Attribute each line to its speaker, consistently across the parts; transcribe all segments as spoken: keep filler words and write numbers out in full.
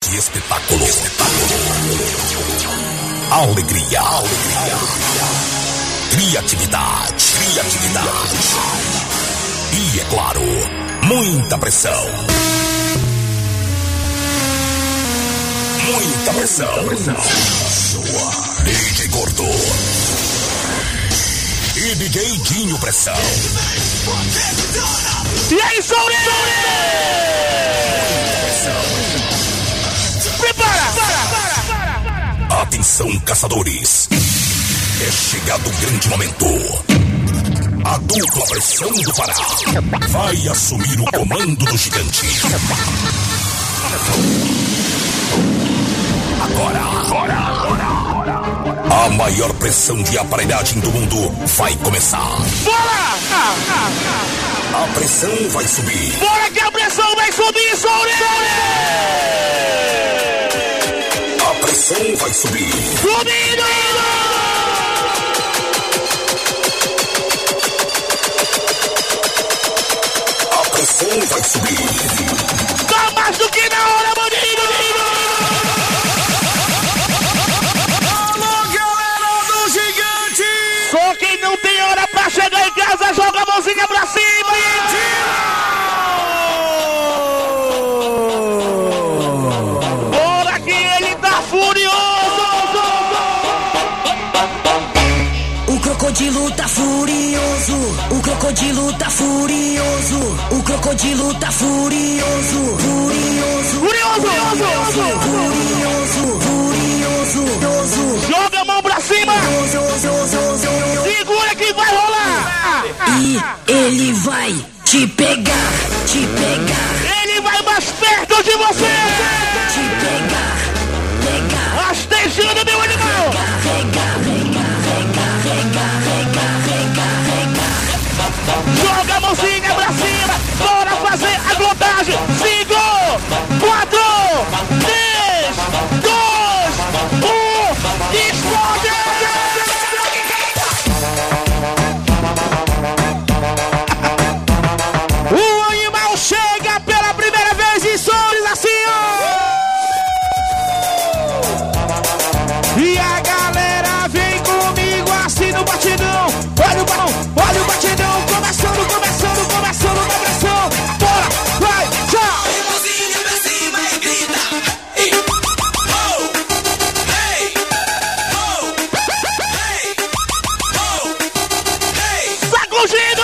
Speaker 1: Que espetáculo! Espetáculo! Alegria! Alegria! Criatividade! Criatividade! E, é claro, muita pressão! Muita pressão! Muita pressão. D J Gordo e D J Dinho Pressão.
Speaker 2: E aí, Souri! Prepara!
Speaker 1: Atenção, caçadores! É chegado o grande momento. A dupla pressão do Pará vai assumir o comando do gigante. Agora, agora, agora, agora. A maior pressão de aparelhagem do mundo vai começar.
Speaker 2: Bora!
Speaker 1: A pressão vai subir.
Speaker 2: Bora que a pressão vai subir, Souri!
Speaker 1: A pressão vai subir.
Speaker 2: Subindo!
Speaker 1: A pressão vai subir.
Speaker 2: Tá mais do que na hora, maninho! Só quem não tem hora pra chegar em casa joga a mãozinha pra cima! Bora que ele tá furioso!
Speaker 3: O crocodilo tá furioso, o crocodilo tá furioso, o crocodilo tá furioso, furioso,
Speaker 2: Furioso!
Speaker 3: furioso, furioso, furioso.
Speaker 2: Joga a mão pra cima! Segura que vai rolar!
Speaker 3: E ele vai te pegar, te pegar,
Speaker 2: Ele vai mais perto de você!
Speaker 3: te pegar, pegar,
Speaker 2: Rastejando, meu animal!
Speaker 3: rega, rega, rega, rega, rega, rega, rega.
Speaker 2: Joga a mãozinha pra cima! Bora fazer a contagem! Cinco, quatro, três, dois, um, explode! O animal chega pela primeira vez em sons assim, ó! E a galera vem comigo assim no batidão! Olha o balão, olha o batidão! Começando, começando, começando na pressão! Bora, vai, já!
Speaker 4: Mãozinha pra cima e grita. Ei, oh, hey, oh, hey, oh, hey,
Speaker 2: Sacudindo!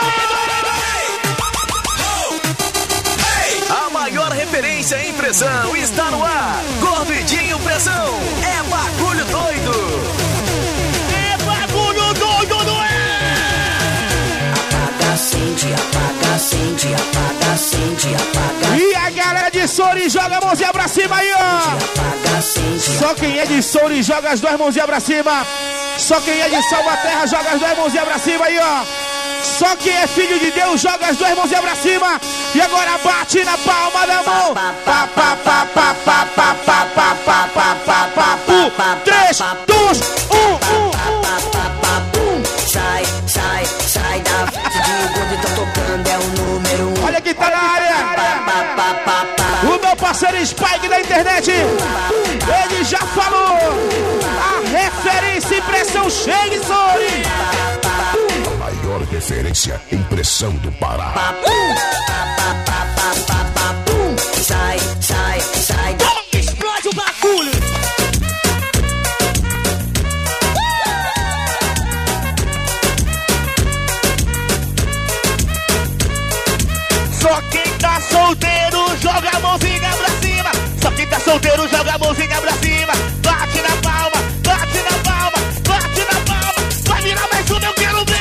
Speaker 4: oh, hey.
Speaker 5: A maior referência em pressão está no ar. Gordidinho Pressão. É bagulho doido.
Speaker 2: É bagulho doido, não é?
Speaker 3: Apaga, acende, apaga, acende, apaga, acende, apaga,
Speaker 2: E a galera de Souri joga a mãozinha pra cima aí, ó!
Speaker 3: apaga, acende.
Speaker 2: Só quem é de Souri joga as duas mãozinhas pra cima! Só quem é de Salvaterra joga as duas mãozinhas pra cima aí, ó! Só quem é filho de Deus joga as duas mãozinhas pra cima! E agora bate na palma da mão! Pá, pá, pá, pá, pá, pá, pá, pá, pá, pá, pá, pá, pá, um, três, dois, um, um, um.
Speaker 3: Sai, sai, sai da frente de quando tô tocando é o número um.
Speaker 2: Olha quem tá na área! O meu parceiro Spike da internet! Ele já falou! A referência em pressão chega em Souri!
Speaker 1: A maior referência em pressão do Pará.
Speaker 3: Sai, sai, sai da...
Speaker 2: Explode o bagulho! Só quem tá solteiro joga a mãozinha pra cima. Só quem tá solteiro joga a mãozinha pra cima. Bate na palma, bate na palma, bate na palma. Vai virar mais uma, eu quero ver.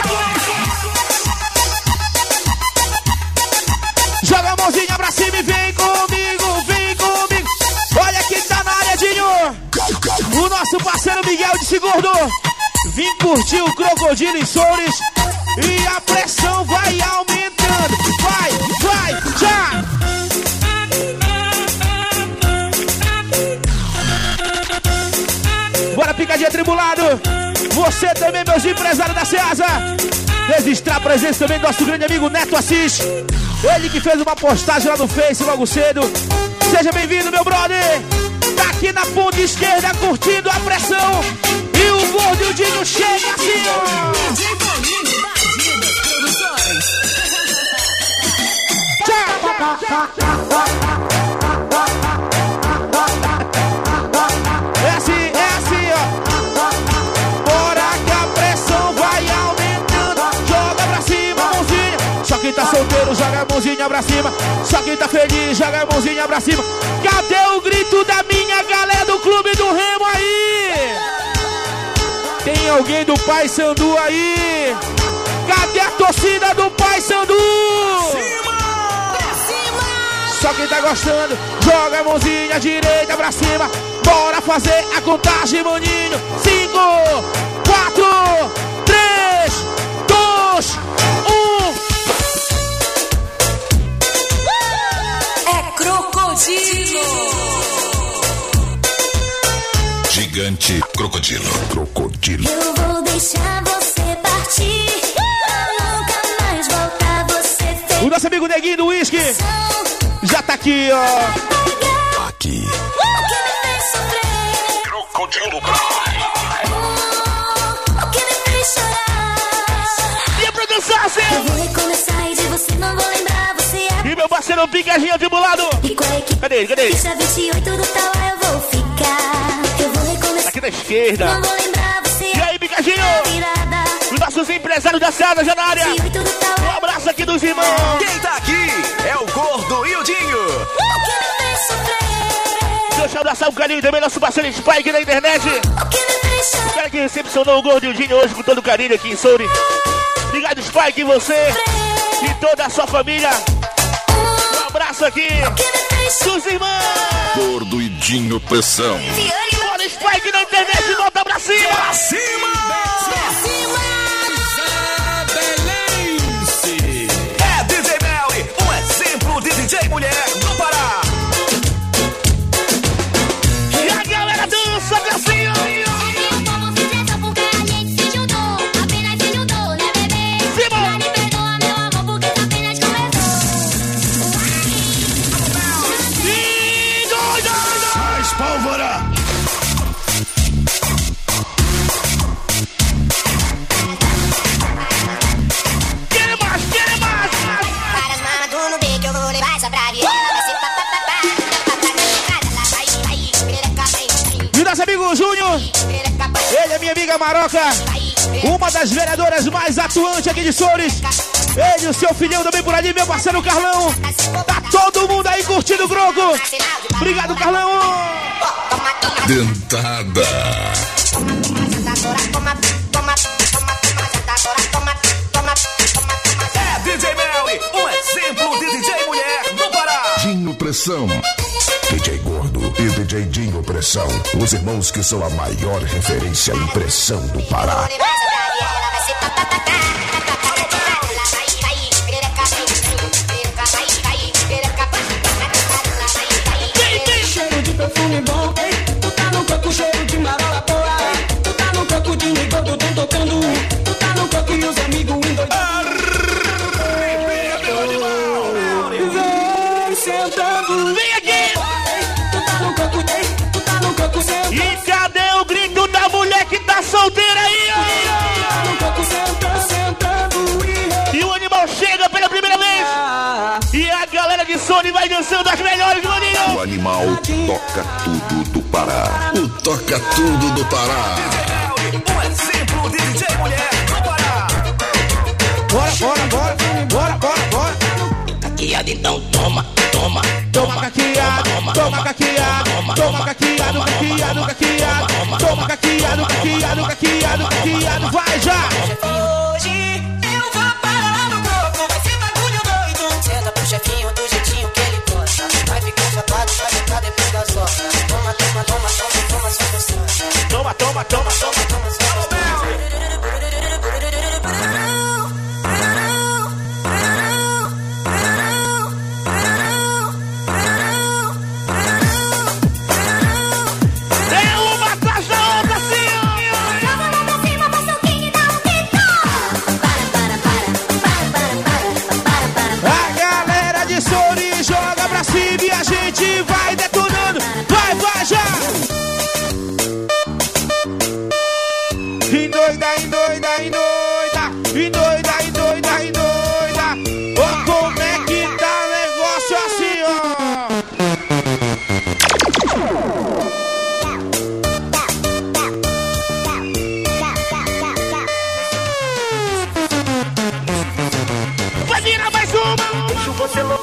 Speaker 2: Joga a mãozinha pra cima e vem comigo, vem comigo. Olha quem tá na área, Dinho. O nosso parceiro Miguel de Segurdo. Vim curtir o Crocodilo em Soures. E a pressão vai aumentando. Vai, vai, já! Bora, picadinha tribulado! Você também, meus empresários da Ceasa! Registrar a presença também do nosso grande amigo Neto Assis. Ele que fez uma postagem lá no Face logo cedo. Seja bem-vindo, meu brother. Tá aqui na ponta esquerda curtindo a pressão. E o gordo e o Dinho chega assim, ó. É assim, é assim, ó. Bora que a pressão vai aumentando. Joga pra cima, mãozinha. Só quem tá solteiro joga a mãozinha pra cima. Só quem tá feliz joga a mãozinha pra cima. Cadê o grito da minha galera do Clube do Remo aí? Tem alguém do Paysandu aí? Cadê a torcida do Paysandu? Só quem tá gostando, joga a mãozinha direita pra cima. Bora fazer a contagem, maninho. Cinco, quatro, três, dois, um.
Speaker 3: É crocodilo.
Speaker 1: Gigante crocodilo. Crocodilo.
Speaker 3: Eu vou deixar você partir. Nunca mais voltar, você fez.
Speaker 2: O nosso amigo Neguinho do Whisky já tá aqui, ó.
Speaker 1: Aqui.
Speaker 3: O que me fez sofrer?
Speaker 1: Crocodilo.
Speaker 3: O que me fez chorar?
Speaker 2: E a produção, assim.
Speaker 3: Eu vou recomeçar e de você não vou lembrar. Você é.
Speaker 2: E meu parceiro Picadinho tribulado.
Speaker 3: E com a equipe.
Speaker 2: Cadê ele? Cadê ele?
Speaker 3: Ficha vinte e oito do tal, eu vou ficar. Eu vou recomeçar.
Speaker 2: Aqui da esquerda.
Speaker 3: Não vou lembrar. Você
Speaker 2: E aí, Picadinho?
Speaker 3: é virada.
Speaker 2: Os nossos empresários da Seada já na área.
Speaker 3: vinte e oito do tal.
Speaker 2: Um abraço aqui dos irmãos.
Speaker 5: Quem tá aqui é o Gordo e o Dinho.
Speaker 3: O que me fez sofrer?
Speaker 2: Deixa eu abraçar um carinho também, nosso parceiro Spike da internet.
Speaker 3: O que me fez chorar?
Speaker 2: O cara que recepcionou o Gordo e o Dinho hoje com todo carinho aqui em Souri. Obrigado, Spike, e você e toda a sua família. Um abraço aqui
Speaker 3: O que me fez chorar?
Speaker 2: dos irmãos.
Speaker 1: Gordo e Dinho Pressão.
Speaker 2: Bora, Spike na internet, volta pra cima.
Speaker 5: Pra cima! É D J Melly, um exemplo de D J mulher do Pará.
Speaker 2: E a galera dança pra cima.
Speaker 3: Como fiz porque a gente se juntou. Apenas se juntou, né, bebê?
Speaker 2: Simão.
Speaker 3: Me perdoa, meu amor, porque apenas começou.
Speaker 2: E dois, dois, dois.
Speaker 1: Mais pólvora.
Speaker 2: Quer mais, quer mais.
Speaker 3: Para as mamas do no beco, eu vou levar essa pra vir. Vai ser papapá.
Speaker 2: E nosso amigo Júnior, ele é minha amiga Maroca, uma das vereadoras mais atuantes aqui de Soures. Ele e o seu filhão também por ali, meu parceiro Carlão. Tá todo mundo aí curtindo o Groco. Obrigado, Carlão.
Speaker 1: Dentada.
Speaker 5: É D J Melly, um exemplo de D J mulher do Pará.
Speaker 1: Dinho Pressão. D J Gordo e D J Dinho Pressão. Os irmãos que são a maior referência em pressão do Pará.
Speaker 6: Cheiro de perfume bom, tu tá no coco, cheiro de marola boa. Tu tá no coco de nigodo, tão tocando. Tu tá no coco e os amigos endoidando. Vem sentando.
Speaker 2: Vem aqui.
Speaker 6: Tu tá no coco, tu tá no coco sentando.
Speaker 2: E cadê o grito da mulher que tá solteira aí?
Speaker 6: Tu tá no coco sentando, sentando.
Speaker 2: E o animal chega pela primeira vez. E a galera de Sony vai dançando as melhores, maninho.
Speaker 1: O animal toca tudo do Pará. O toca tudo do Pará.
Speaker 5: Um exemplo de D J mulher do Pará.
Speaker 2: Bora, bora, bora, bora, bora, bora.
Speaker 6: Caqueado, então toma, toma,
Speaker 2: Toma caqueado, toma caqueado, toma caqueado, caqueado, caqueado, toma caqueado, caqueado, caqueado, caqueado, vai já!
Speaker 6: Hoje eu vou parar lá no coco, vai ser bagulho doido. Senta pro chefinho do jeitinho que ele gosta. Vai ficar chapado, vai ficar depois das horas. Toma, toma, toma, toma, toma, sua gostosa.
Speaker 2: Toma, toma, toma, toma,
Speaker 6: Toma, sua gostosa.
Speaker 2: é uma atrás da outra, assim!
Speaker 3: Joga lá pra cima, passa o king e dá um grito.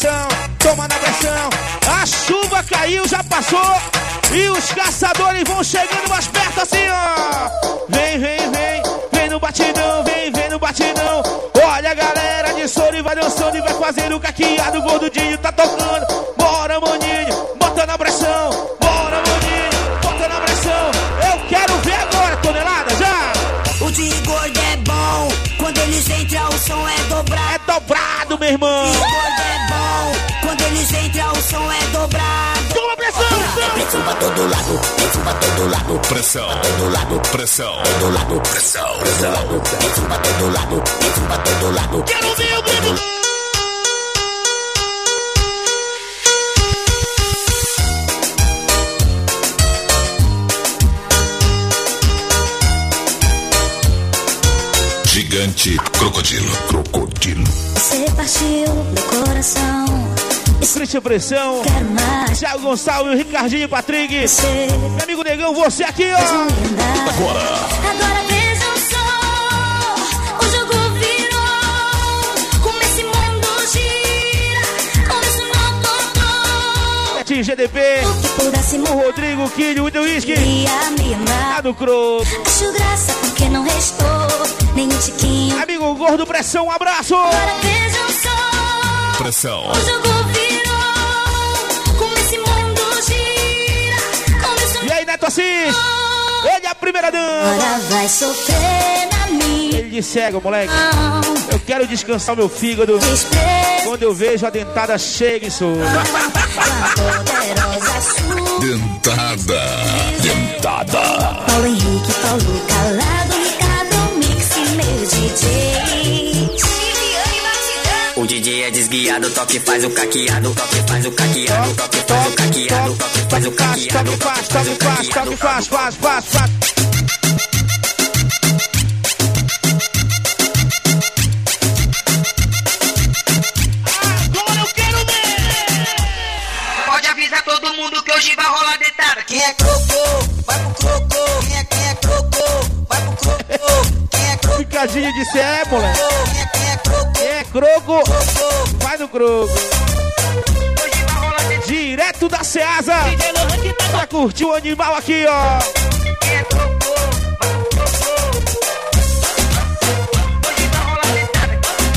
Speaker 2: pressão, toma na pressão. A chuva caiu, já passou. E os caçadores vão chegando mais perto assim, ó. Vem, vem, vem, vem no batidão, vem, vem no batidão. Olha a galera de Souro vai dançando e vai fazendo o caqueado. O gordudinho tá tocando. Bora, maninho, bota na pressão. Bora, maninho, bota na pressão. Eu quero ver agora, tonelada, já.
Speaker 7: O de gordo é bom, quando eles entram o som é dobrado.
Speaker 2: É dobrado, meu irmão.
Speaker 7: O de gordo é bom, quando eles entram o som é dobrado.
Speaker 2: Toma pressão,
Speaker 8: É pressão pra todo lado, pressão pra todo lado.
Speaker 1: Pressão,
Speaker 8: Pra todo lado,
Speaker 1: pressão,
Speaker 8: todo lado, pressão, pressão. Pressão pra todo lado, pressão pra todo lado.
Speaker 2: quero ver o grito.
Speaker 1: gigante, crocodilo, crocodilo.
Speaker 3: Você partiu meu coração.
Speaker 2: Christian Pressão,
Speaker 3: Quero mais.
Speaker 2: Thiago Gonçalves, Ricardinho e Patrick.
Speaker 3: Você
Speaker 2: Meu amigo Negão, você aqui, ó.
Speaker 3: Agora. Agora vejam só. O jogo virou. Como esse mundo gira. Como isso não contou.
Speaker 2: Netinho G D P,
Speaker 3: Que pudéssemos
Speaker 2: o Rodrigo, o Quilho, o The Whisky.
Speaker 3: ia me amar.
Speaker 2: Lá do Croco.
Speaker 3: Acho graça porque não restou nem um tiquinho.
Speaker 2: Amigo Gordo Pressão, um abraço.
Speaker 3: Agora vejam só.
Speaker 1: Pressão,
Speaker 3: O jogo virou. Como esse mundo gira. Como isso
Speaker 2: E aí, Neto Assis? Ele é a primeira dama.
Speaker 3: agora vai sofrer na minha
Speaker 2: Ele de cego, moleque.
Speaker 3: mão.
Speaker 2: Eu quero descansar meu fígado
Speaker 3: Desprezo
Speaker 2: quando eu vejo a dentada chega e sou.
Speaker 3: a poderosa sua.
Speaker 1: dentada, dentada.
Speaker 3: Paulo Henrique, Paulo Calado, Ricardo Mix e meu D J.
Speaker 6: O D J é desguiado, toque faz o caqueado, toque faz o caqueado, toque faz o caqueado, toque faz o caqueado,
Speaker 2: Toque faz, toque faz, toque faz, faz, faz, faz. Agora eu quero ver!
Speaker 6: Pode avisar todo mundo que hoje vai rolar dentada.
Speaker 4: Quem é croco, vai pro croco. Quem é, quem é croco, vai pro croco. Quem é croco,
Speaker 2: Picadinho de cé, moleque.
Speaker 4: quem é, quem é croco,
Speaker 2: Quem é croco,
Speaker 4: croco.
Speaker 2: vai no croco.
Speaker 6: Hoje vai rolar dentada.
Speaker 2: Direto da Ceasa. Pra curtir o animal aqui, ó.
Speaker 6: Quem é croco, vai pro croco. Hoje vai rolar dentada.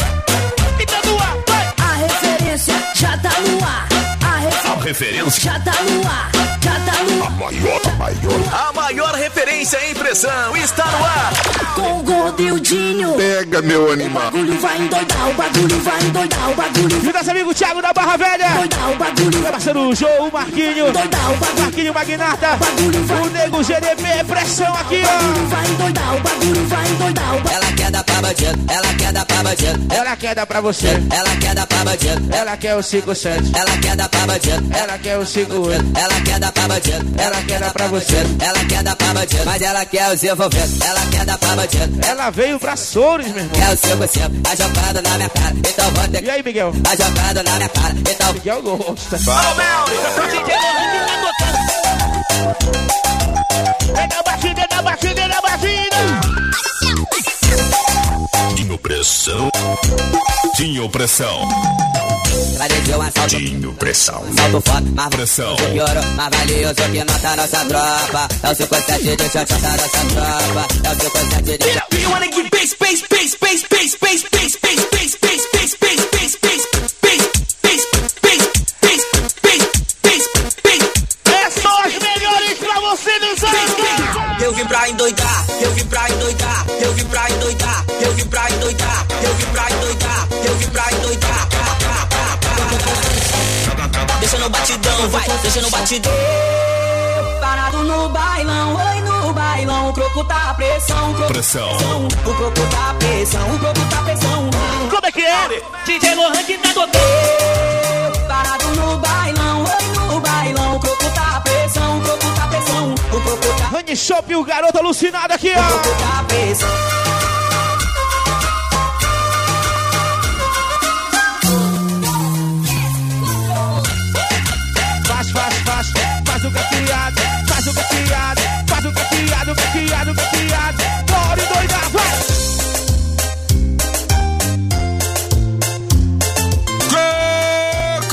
Speaker 7: A referência já tá no ar. A referência
Speaker 1: Referência,
Speaker 7: já tá no ar. Já tá no ar.
Speaker 1: maior, maior.
Speaker 5: A maior referência em pressão está no ar.
Speaker 7: Com o gordo e o Dinho.
Speaker 1: Pega, meu
Speaker 7: O
Speaker 1: animal.
Speaker 7: bagulho vai endoidar, o bagulho vai endoidar, o bagulho
Speaker 2: E
Speaker 7: vai
Speaker 2: o nosso amigo Thiago da Barra Velha.
Speaker 7: endoidar, o bagulho
Speaker 2: Meu
Speaker 7: vai
Speaker 2: parceiro João, o Marquinho.
Speaker 7: endoidar, o bagulho
Speaker 2: Marquinho Magnata.
Speaker 7: bagulho vai
Speaker 2: O Nego G D P, pressão aqui, ó.
Speaker 7: vai endoidar, o bagulho vai endoidar, o bagulho
Speaker 6: Ela quer dar pra bandido, ela quer dar pra bandido,
Speaker 2: Ela quer dar pra você.
Speaker 6: ela quer dar pra bandido,
Speaker 2: Ela quer o cinco sete.
Speaker 6: ela quer dar pra bandido,
Speaker 2: Ela quer o cinco oito.
Speaker 6: ela quer dar pra bandido,
Speaker 2: Ela quer dar pra você.
Speaker 6: ela quer dar pra bandido, mas ela quer os envolvidos, ela quer dar pra bandido,
Speaker 2: Ela veio pra Soures, meu irmão.
Speaker 6: quer o cinco cinco, a jogada na minha cara, então vou ter
Speaker 2: E aí, Miguel?
Speaker 6: a jogada na minha cara, então
Speaker 2: Miguel gosta. É da batida, é da batida, é da batida.
Speaker 1: Tinho pressão, tinho pressão,
Speaker 6: planejou um assalto,
Speaker 1: tinho pressão.
Speaker 6: salto foto, mas
Speaker 1: Pressão.
Speaker 6: piorou, mais valioso que nota nossa tropa, é o cinco sete de chão, da nossa tropa, é o cinco sete de
Speaker 4: You wanna get bass, bass, bass, bass, bass, bass, bass, bass, bass, bass, bass, bass, bass, bass, bass, bass, bass, bass, bass, bass.
Speaker 2: Essas são as melhores pra você dançar.
Speaker 4: Eu vim pra endoidar, eu vim pra endoidar, eu vim pra endoidar, eu vim pra endoidar, eu vim pra endoidar, eu vim pra endoidar. Deixa no batidão, vai, deixa no batidão.
Speaker 7: parado no bailão, oi no bailão, o croco tá pressão, o croco
Speaker 1: Pressão.
Speaker 7: o croco tá pressão, o croco tá pressão.
Speaker 2: Como é que é?
Speaker 7: D J Lohan que tá tocando. Parado no bailão, oi no bailão, o croco tá pressão, o croco tá pressão, o croco tá,
Speaker 2: Honey Shop, o garoto alucinado aqui,
Speaker 7: o
Speaker 2: ó.
Speaker 7: croco tá pressão.
Speaker 2: Faz, faz, faz, faz o caqueado, faz o caqueado, faz o caqueado, caqueado, caqueado. Bora endoidar, vai!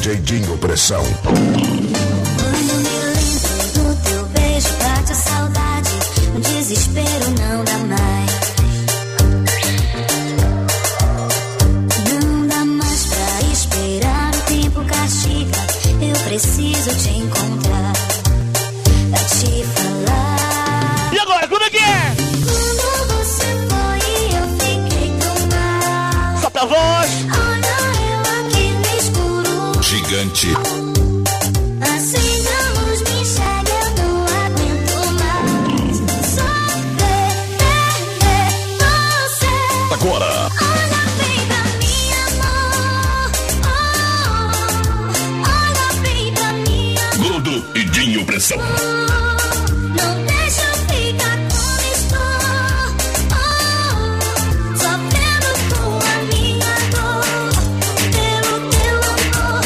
Speaker 1: D J Dinho Pressão.
Speaker 3: Quando me lembro do teu beijo, bate a saudade. O desespero não dá mais. Não dá mais pra esperar, o tempo castiga. Eu preciso te encontrar, pra te falar.
Speaker 2: E agora, como é que é?
Speaker 3: Quando você foi, eu fiquei tão mal.
Speaker 2: Solta a voz.
Speaker 3: Olha eu aqui no escuro.
Speaker 1: Gigante.
Speaker 3: Acende a luz, me enxerga, eu não aguento mais. Sofrer, perder você.
Speaker 1: Agora.
Speaker 3: Olha bem pra mim, amor. Oh, olha bem pra mim, amor.
Speaker 1: Gordo e Dinho Pressão.
Speaker 3: Não deixa eu ficar como estou. Oh, sofrendo com a minha dor. Pelo teu amor.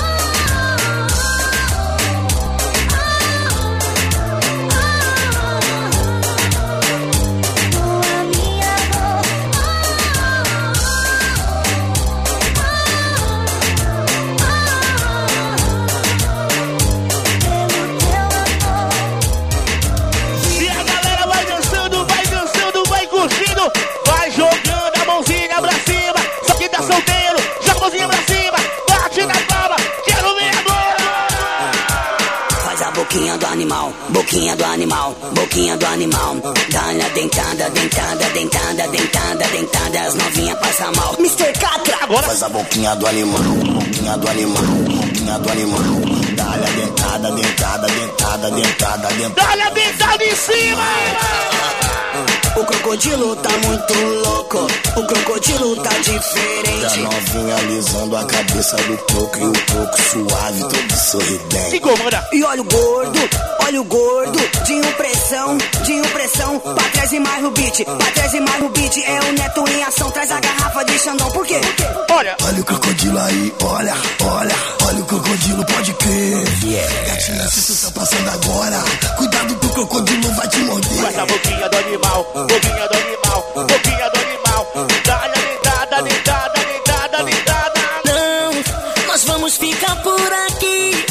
Speaker 3: Com a minha dor. Pelo teu amor.
Speaker 2: E a galera vai dançando, vai dançando, vai curtindo. Vai jogando a mãozinha pra cima. Só quem tá solteiro, joga a mãozinha pra cima. Bate na palma, quero ver agora.
Speaker 8: Faz a boquinha do animal, boquinha do animal, boquinha do animal. Dá-lhe a dentada, dentada, dentada, dentada, dentada. As novinhas passam mal. mister Catra.
Speaker 2: Agora.
Speaker 9: Faz a boquinha do animal, boquinha do animal, boquinha do animal. Dá-lhe a dentada, dentada, dentada, dentada, dentada.
Speaker 2: Dá-lhe a dentada em cima.
Speaker 8: O crocodilo tá muito louco, o crocodilo tá
Speaker 9: Da
Speaker 8: diferente.
Speaker 9: novinha alisando a cabeça do coco e o coco suave, todo sorridente.
Speaker 2: Se comanda.
Speaker 8: E olha o gordo, olha o gordo, Dinho Pressão, Dinho Pressão. Pra trás e mais no beat, pra trás e mais no beat. É o Neto em ação, traz a garrafa de Xandão. Por quê?
Speaker 2: Olha.
Speaker 9: Olha o crocodilo aí, olha, olha, olha o crocodilo, pode crer. Gatinha, se tu tá passando agora, cuidado que o crocodilo vai te morder.
Speaker 2: Faz a boquinha do animal, boquinha do animal, boquinha do animal. Dá-lhe a dentada, dentada, dentada, dentada.
Speaker 8: Não, nós vamos ficar por aqui.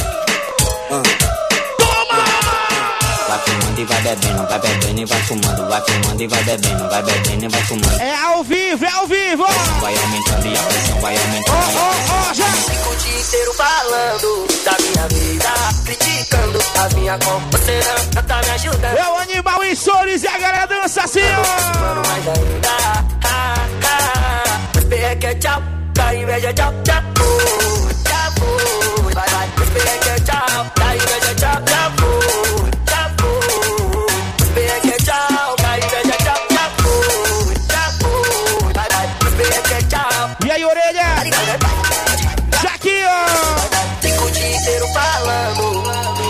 Speaker 10: Vai fumando e vai bebendo, vai bebendo e vai fumando. Vai fumando e vai bebendo, vai bebendo e vai fumando.
Speaker 2: É ao vivo, é ao vivo.
Speaker 10: Vai aumentando e a pressão vai aumentando.
Speaker 2: Ó, ó, ó, já.
Speaker 6: Fico o dia inteiro falando da minha vida, criticando as minhas companheiras. Não tá me ajudando.
Speaker 2: É o animal em Solis e a galera dança assim, ó.
Speaker 6: Mano, mais ainda. Ah, ah, mas é que é tchau. Da inveja, tchau, tchau. Tchau, fui. Vai, vai. Mas é que é tchau. Da inveja, tchau, tchau. Tchau, fui. Mas é que é tchau. Da inveja, tchau, tchau. Tchau, fui. Vai, vai. Mas é que é tchau.
Speaker 2: E aí, orelha? Já aqui, ó.
Speaker 6: Fico o dia inteiro falando.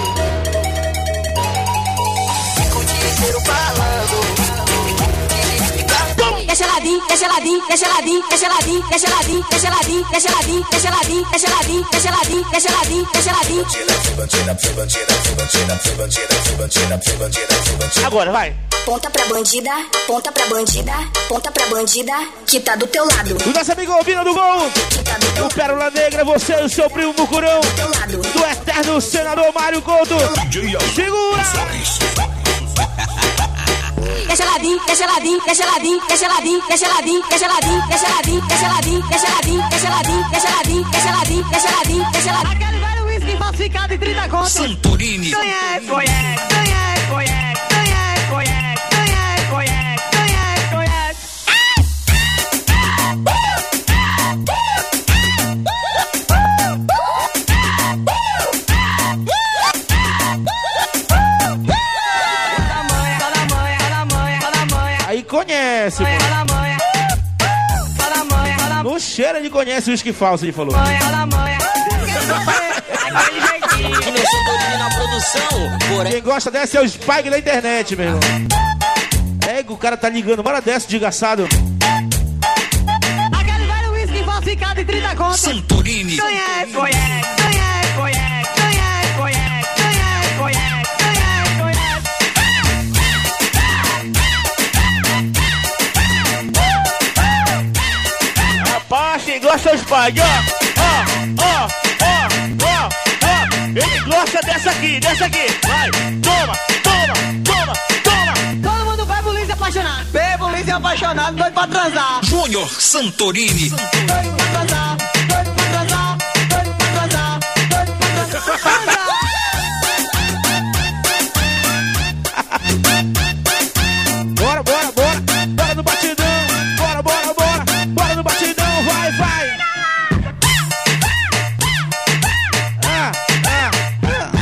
Speaker 6: Fico o dia inteiro falando.
Speaker 7: Deixa ladinho, deixa ladinho, deixa ladinho, deixa ladinho, deixa ladinho, deixa ladinho, deixa ladinho, deixa ladinho, deixa ladinho, deixa ladinho, deixa ladinho, deixa ladinho.
Speaker 2: Agora, vai.
Speaker 7: Ponta pra bandida, ponta pra bandida, ponta pra bandida, que tá do teu lado.
Speaker 2: O nosso amigo Albino do Gol.
Speaker 7: Que tá do teu
Speaker 2: O Pérola Negra, você e o seu primo Mucurão.
Speaker 7: lado.
Speaker 2: Do eterno senador Mário Couto. Segura.
Speaker 7: Deixa ladinho, deixa ladinho, deixa ladinho, deixa ladinho, deixa ladinho, deixa ladinho, deixa ladinho, deixa ladinho, deixa ladinho, deixa ladinho, deixa ladinho, deixa ladinho, deixa ladinho, deixa ladinho.
Speaker 11: Aquele velho whisky falsificado em trinta contos.
Speaker 10: Santorini.
Speaker 11: Conhece, conhece, conhece, conhece, conhece, conhece, conhece, conhece, conhece, conhece.
Speaker 2: Aí conhece, mano. No cheiro ele conhece o uísque falso, ele falou.
Speaker 10: Que nem Santorini na produção. Porém,
Speaker 2: Quem gosta dessa é o Spike da internet, meu irmão. É, o cara tá ligando, bora dessa, desgraçado.
Speaker 11: Aquele velho whisky falsificado em trinta contos.
Speaker 10: Santorini.
Speaker 11: Conhece, conhece, conhece, conhece, conhece, conhece, conhece, conhece, conhece, conhece.
Speaker 2: Rapaz, quem gosta é o Spike, ó, ó, ó, ó. Ele gosta dessa aqui, dessa aqui. Vai, toma, toma, toma, toma.
Speaker 11: Todo mundo vai pro Luiz apaixonado. Bebo, Luiz apaixonado, doido pra transar.
Speaker 1: Júnior Santorini.
Speaker 11: Doido pra transar, doido pra transar, doido pra transar, doido pra transar.
Speaker 2: Bora, bora, bora. Bora no batidão. Bora, bora, bora. Bora no batidão. Vai, vai. Ah, ah, ah.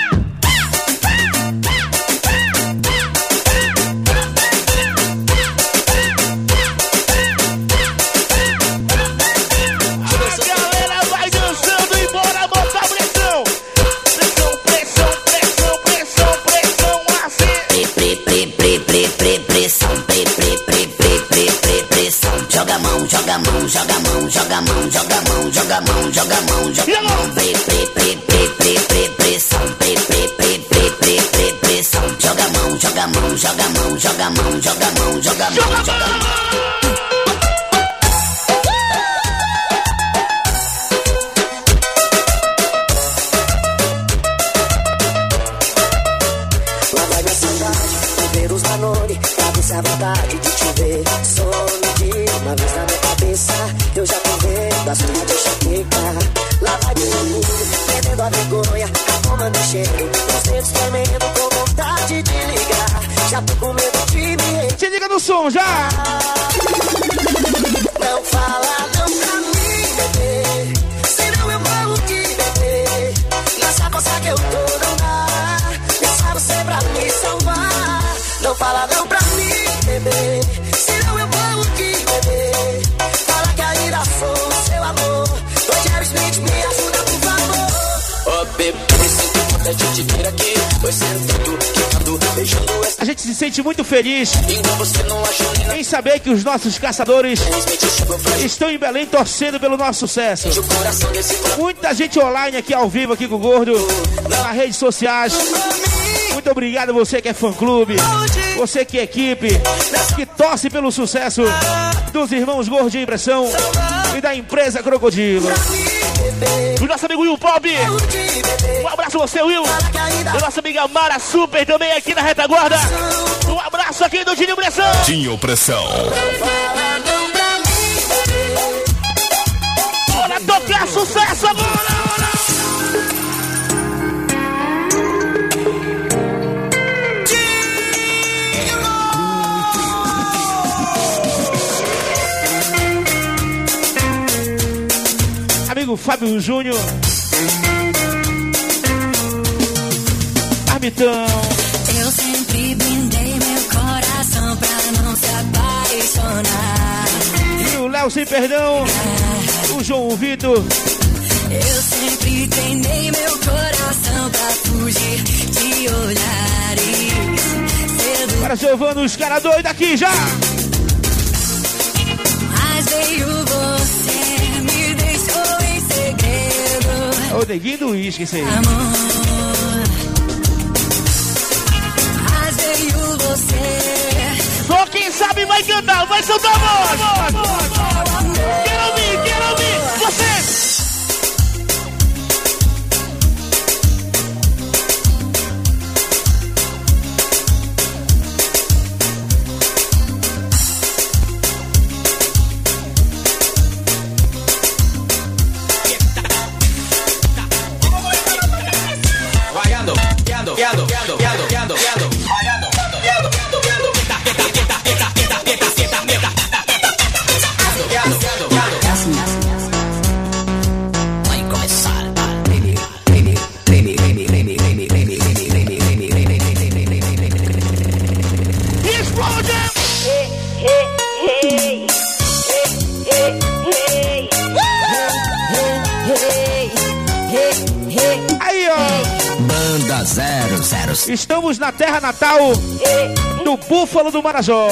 Speaker 2: A galera vai dançando e bora botar pressão. Pressão, pressão, pressão, pressão, pressão, assim.
Speaker 8: Pre, pre, pre, pre, pre, pressão, pre, pre, pre, pre, pre, pre, pressão. Joga a mão, joga a mão, joga a mão, joga a mão, joga a mão, joga a mão, joga a mão, joga a mão. Pre, pre, pre, pre, pre, pre, pressão, pre, pre, pre, pre, pre, pre, pressão. Joga a mão, joga a mão, joga a mão, joga a mão, joga a mão, joga a mão, joga a mão. Lá vai minha saudade, viver os Danone, pra ver se a vontade de te ver some de uma vez na minha cabeça. Eu já tô vendo as tuas de enxaqueca. Lá vai meu orgulho, perdendo a vergonha, a fome me cheiro, os dedos tremendo com vontade de ligar. Já tô com medo de me...
Speaker 2: Se liga no som, já!
Speaker 8: Não fala não pra mim, bebê, senão eu morro de bebê. Nessa força que eu tô não dá, pensa você pra me salvar. Não fala não pra mim, bebê, senão eu morro de bebê. Fala que ainda sou o seu amor. Rogério Smith, me ajuda por favor.
Speaker 12: Oh bebê, sinto vontade de vir aqui, pois sentando, quicando, beijando essa...
Speaker 2: A gente se sente muito feliz
Speaker 12: Então você não achou nem
Speaker 2: em saber que os nossos caçadores estão em Belém torcendo pelo nosso sucesso. Muita gente online aqui ao vivo, aqui com o Gordo, nas redes sociais. Muito obrigado você que é fã-clube, você que é equipe, que torce pelo sucesso dos irmãos Gordo de Impressão e da empresa Crocodilo. O nosso amigo Will Pop, um abraço a você, Will. E nossa amiga Mara Super também aqui na retaguarda. Um abraço aqui do Dinho Pressão.
Speaker 1: Dinho Pressão.
Speaker 2: Bora tocar sucesso agora! Amigo Fábio Júnior, Armitão.
Speaker 3: Eu sempre blindei meu coração pra não se apaixonar.
Speaker 2: E o Léo Sem Perdão, o João Vitor.
Speaker 3: Eu sempre treinei meu coração pra fugir de olhares. Cedo.
Speaker 2: Para Giovana, os caras doidos aqui já.
Speaker 3: Mas veio você, me deixou em segredo.
Speaker 2: É o neguinho do uísque, isso aí.
Speaker 3: Amor. Mas veio você.
Speaker 2: Só quem sabe vai cantar, vai soltar a voz. Quero ouvir, quero ouvir. Você. Estamos na terra natal do Búfalo do Marajó.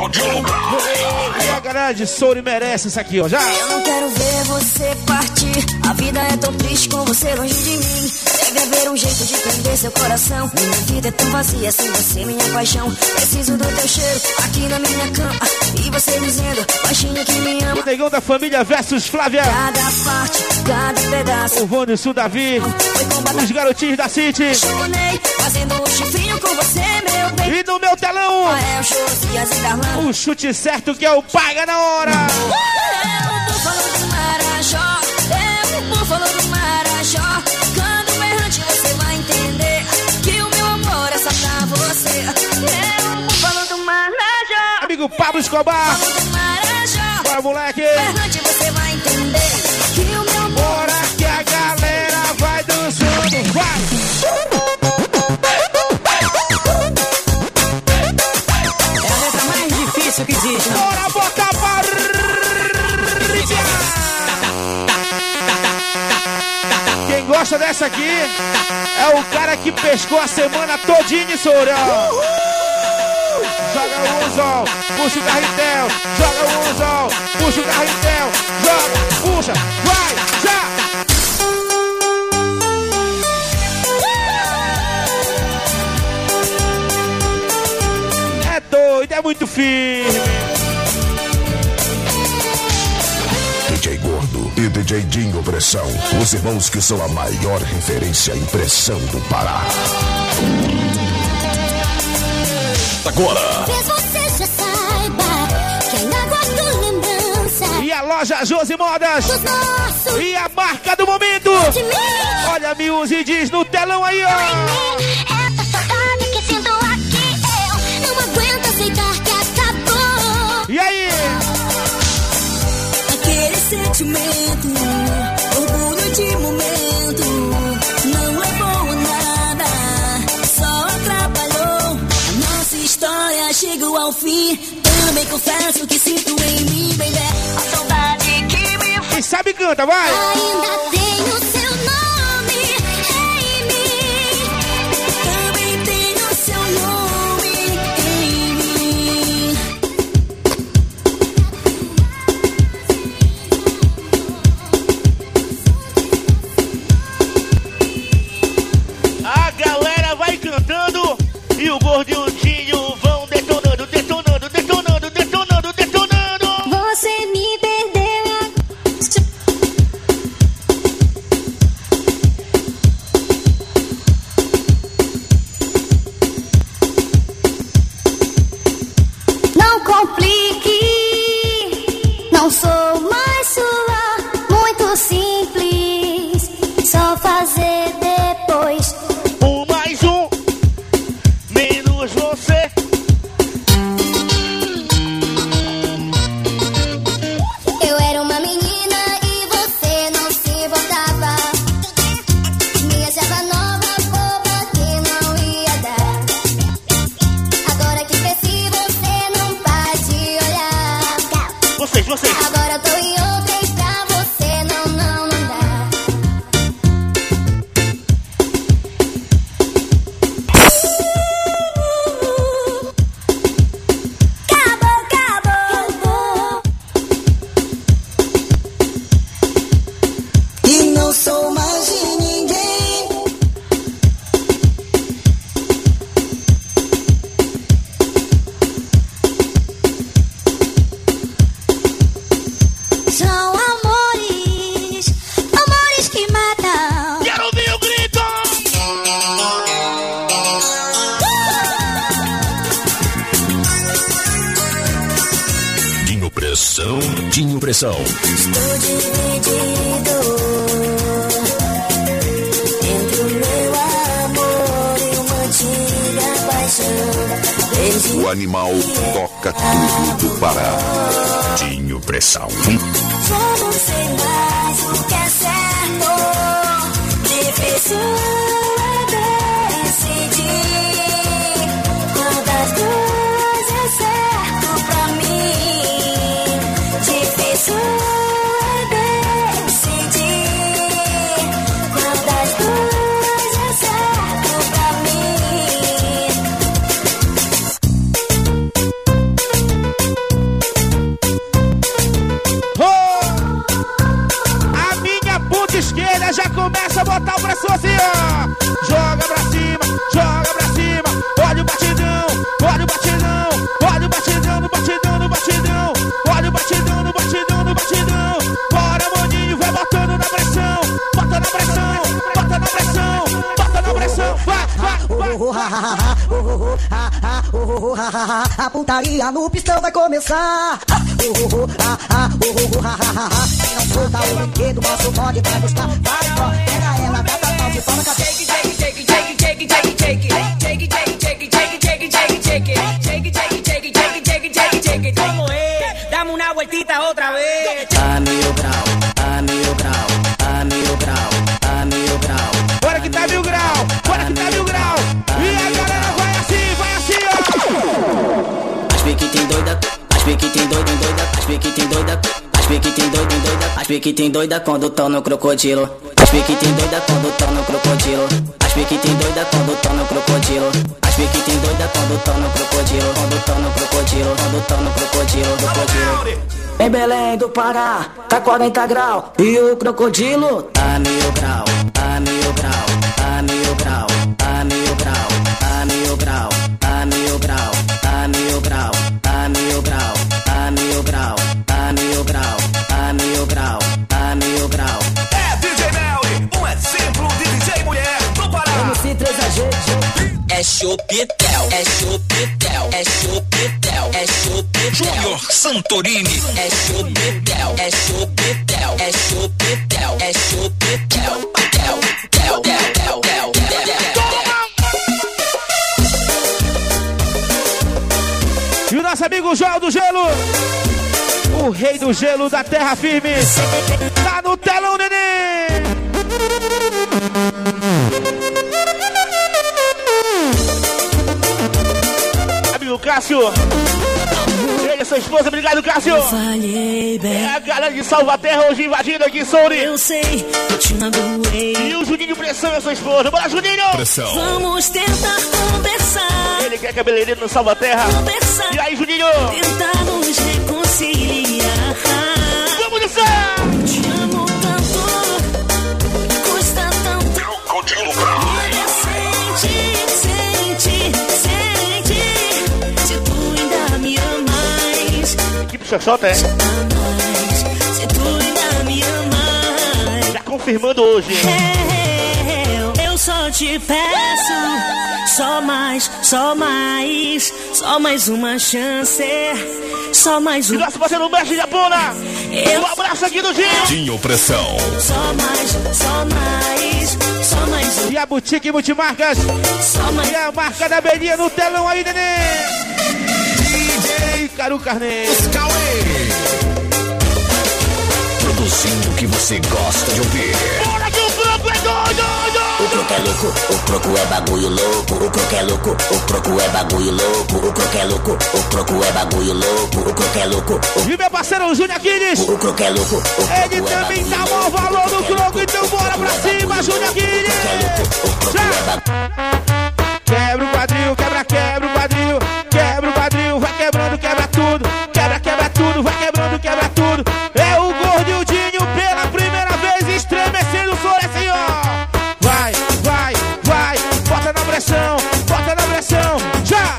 Speaker 2: E a galera de Souri merece isso aqui, ó. Já.
Speaker 3: Eu não quero ver você partir. A vida é tão triste com você longe de mim. Deve haver um jeito de prender seu coração. Minha vida é tão vazia sem você, minha paixão. Preciso do teu cheiro aqui na minha cama. E
Speaker 7: você dizendo baixinho que me ama.
Speaker 2: O negão da família versus Flávia.
Speaker 7: Cada parte, cada pedaço.
Speaker 2: O Vônio Sul Davi. Os garotinhos da City.
Speaker 7: Chunei, fazendo um chifrinho com você, meu bem.
Speaker 2: E no meu telão,
Speaker 7: ah, é o Josias e Darlan.
Speaker 2: o chute certo que é o paga na hora.
Speaker 7: É o búfalo do Marajó. É o búfalo do Marajó. Quando errante você vai entender que o meu amor é só pra você. É o búfalo do Marajó.
Speaker 2: Amigo Pablo Escobar.
Speaker 7: Búfalo do Marajó.
Speaker 2: Bora, moleque.
Speaker 7: Errante você vai entender que o meu amor.
Speaker 2: Bora que a galera vai dançando. Vai.
Speaker 7: É a letra mais difícil que existe.
Speaker 2: Bora botar para quem gosta dessa aqui é o cara que pescou a semana todinha, Sourão. Joga o anzol, puxa o carretel. Joga o anzol, puxa o carretel. Joga, puxa, vai, já. É doido, é muito firme.
Speaker 1: D J Gordo e D J Dinho Pressão, os irmãos que são a maior referência em pressão do Pará. Agora.
Speaker 3: Talvez você já saiba que ainda guardo lembrança.
Speaker 2: E a loja Josi Modas. E a marca do momento. Olha a Muse diz no telão aí, ó.
Speaker 3: Essa saudade que sinto aqui, eu não aguento aceitar que acabou.
Speaker 2: E aí?
Speaker 7: Aquele sentimento, orgulho de momento, não levou a nada, só atrapalhou. A nossa história chegou ao fim. Também confesso que sinto em mim, baby, a saudade que me faz.
Speaker 2: Quem sabe canta, vai!
Speaker 3: Ainda tenho seu nome em mim.
Speaker 7: Também tenho seu nome em mim.
Speaker 2: A galera vai cantando e o Gordo e o Dinho vão detonando, detonando, detonando, detonando, detonando.
Speaker 3: Você me perdeu. Não complique, não sou mais sua, muito simples, só fazer depois.
Speaker 2: Um mais um, menos você.
Speaker 3: Eu era uma menina e você não se importava. Me achava nova, boba, que não ia dar. Agora que cresci, você não vai te olhar.
Speaker 2: Vocês, vocês.
Speaker 3: Agora eu tô em outra e pra você não, não, não dá. Acabou, acabou.
Speaker 7: E não sou mais de ninguém.
Speaker 3: São amores, amores que matam.
Speaker 2: Quero ouvir o grito!
Speaker 1: Dinho Pressão, Dinho Pressão.
Speaker 7: Estou dividido entre o meu amor e uma antiga paixão. Desde
Speaker 1: O animal toca tudo do Pará. Dinho Pressão.
Speaker 7: já não sei mais o que é certo. Difícil é decidir qual das duas é certo pra mim. Difícil é decidir qual das duas é certo pra mim.
Speaker 2: Oh! A minha ponta esquerda já começa a botar o braço assim, ó.
Speaker 8: oh, oh, ah, ah, oh, oh, ah, ah, ah. A putaria no pistão vai começar. Ah, oh, oh, ah, ah, oh, oh, ah, ah, ah. Quem não solta o brinquedo, nosso bonde vai buscar. Vai, ó, pega ela, dá pra pau de palma. Shake, shake, shake, shake, shake, shake, shake, shake, shake, shake, shake, shake, shake, shake, shake, shake, shake, shake, shake, shake. ¿Cómo es? Dame una vueltita otra vez.
Speaker 12: A mil grau, a mil grau, a mil grau, a mil grau.
Speaker 2: Bora que tá mil grau, bora que tá mil grau. E a galera vai assim, vai assim, ó.
Speaker 12: As pique tem doida, as pique tem doida, doida, as pique tem doida, as pique tem doida, doida, as pique tem doida quando tão no crocodilo. As pique tem doida quando tão no crocodilo. As pique tem doida quando tão no crocodilo. As pique tem doida quando tão no crocodilo, quando tão no crocodilo, quando tão no crocodilo, crocodilo. Em Belém do Pará, tá quarenta graus. E o crocodilo tá mil grau, a mil grau, a mil grau, a mil grau, a mil grau, a mil grau, a mil grau, a mil grau, a mil grau, a mil grau, a mil grau, a mil grau.
Speaker 5: É D J Melly, um exemplo de D J mulher do Pará.
Speaker 12: M C três A G.
Speaker 4: É Chopitel, é Chopitel, é Chopitel, é Chopitel. Júnior Santorini. É Chopitel, é Chopitel, é Chopitel, é Chopitel. Tel, tel, tel, tel, tel, tel.
Speaker 2: E o nosso amigo João do Gelo, o rei do gelo da terra firme, tá no telão, neném. Amigo Cássio, ele e sua esposa, obrigado, Cássio. É a galera de Salvaterra hoje invadindo aqui, Souri.
Speaker 7: Eu sei, eu te magoei.
Speaker 2: E o Juninho Pressão e sua esposa. Bora, Juninho!
Speaker 1: Pressão.
Speaker 7: Vamos tentar conversar.
Speaker 2: Ele quer cabeleireiro no Salvaterra.
Speaker 7: Conversar.
Speaker 2: E aí, Juninho?
Speaker 7: Tentar nos reconciliar.
Speaker 2: Vamos dançar!
Speaker 7: Te amo tanto, custa tanto.
Speaker 1: Crocodilo Brau.
Speaker 7: Sente, sente, sente. Se tu ainda me amas.
Speaker 2: Equipe Xoxota, é?
Speaker 7: Se tu ainda me amas.
Speaker 2: Já confirmando hoje.
Speaker 7: Eu, eu só te peço, só mais, só mais, só mais uma chance, só mais
Speaker 2: E
Speaker 7: um.
Speaker 2: nosso parceiro Mestre Japona.
Speaker 7: Eu-
Speaker 2: Um abraço aqui do Dinho.
Speaker 1: Dinho Pressão.
Speaker 7: Só mais, só mais, só mais um.
Speaker 2: E a Boutique Multimarcas.
Speaker 7: Só mais.
Speaker 2: E a marca da Belinha no telão aí, neném. D J Caru Carneiro.
Speaker 1: Produzindo o que você gosta de ouvir.
Speaker 2: Bora que o Croco é doido!
Speaker 8: O croco é louco, o croco é bagulho louco. O croco é louco, o croco é bagulho louco. O croco é louco, o croco é bagulho louco. O croco é louco,
Speaker 2: E meu parceiro Júnior Aquiles.
Speaker 8: o croco é louco. O
Speaker 2: Ele também dá maior valor no Croco. Então bora pra cima, Júnior Aquiles. Quebra o quadril, quebra, quebra o quadril. Quebra o quadril, vai quebrando, quebra tudo. Quebra, quebra tudo, vai quebrando, quebra tudo. É o Gordo e o Dinho pela primeira vez estremecendo o som assim, ó. Vai, vai, vai, bota na pressão, bota na pressão, já!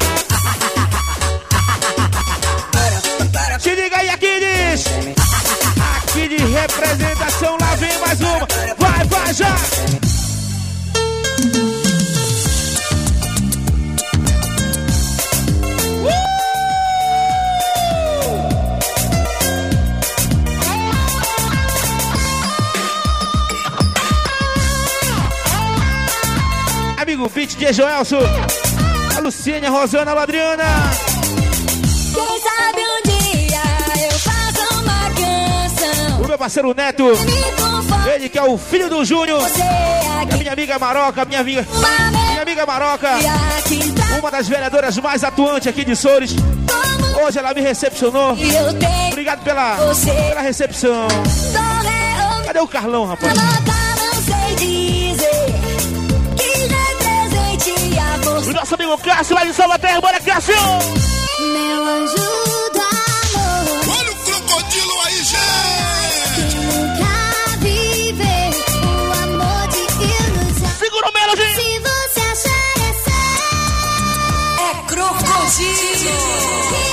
Speaker 2: Se liga aí, Aquiles! Aqui de representação, lá vem mais uma. Vai, vai, já! Amigo Beat de Joelso, a Luciene, a Rosana, a Adriana.
Speaker 3: Quem sabe um dia eu faço uma canção.
Speaker 2: O meu parceiro Neto, ele que é o filho do Júnior. E a minha amiga Maroca, minha amiga, minha amiga Maroca, uma das vereadoras mais atuantes aqui de Soures. Hoje ela me recepcionou. Obrigado pela, pela recepção. Cadê o Carlão, rapaz?
Speaker 3: Não sei dizer que represente a você.
Speaker 2: O nosso amigo Cássio lá de Salvaterra, bora Cássio!
Speaker 3: Meu anjo do amor.
Speaker 1: Olha o crocodilo aí, gente!
Speaker 3: Que nunca viveu o amor de ilusão.
Speaker 2: Segura o Melody!
Speaker 3: Se você achar essa
Speaker 7: É crocodilo.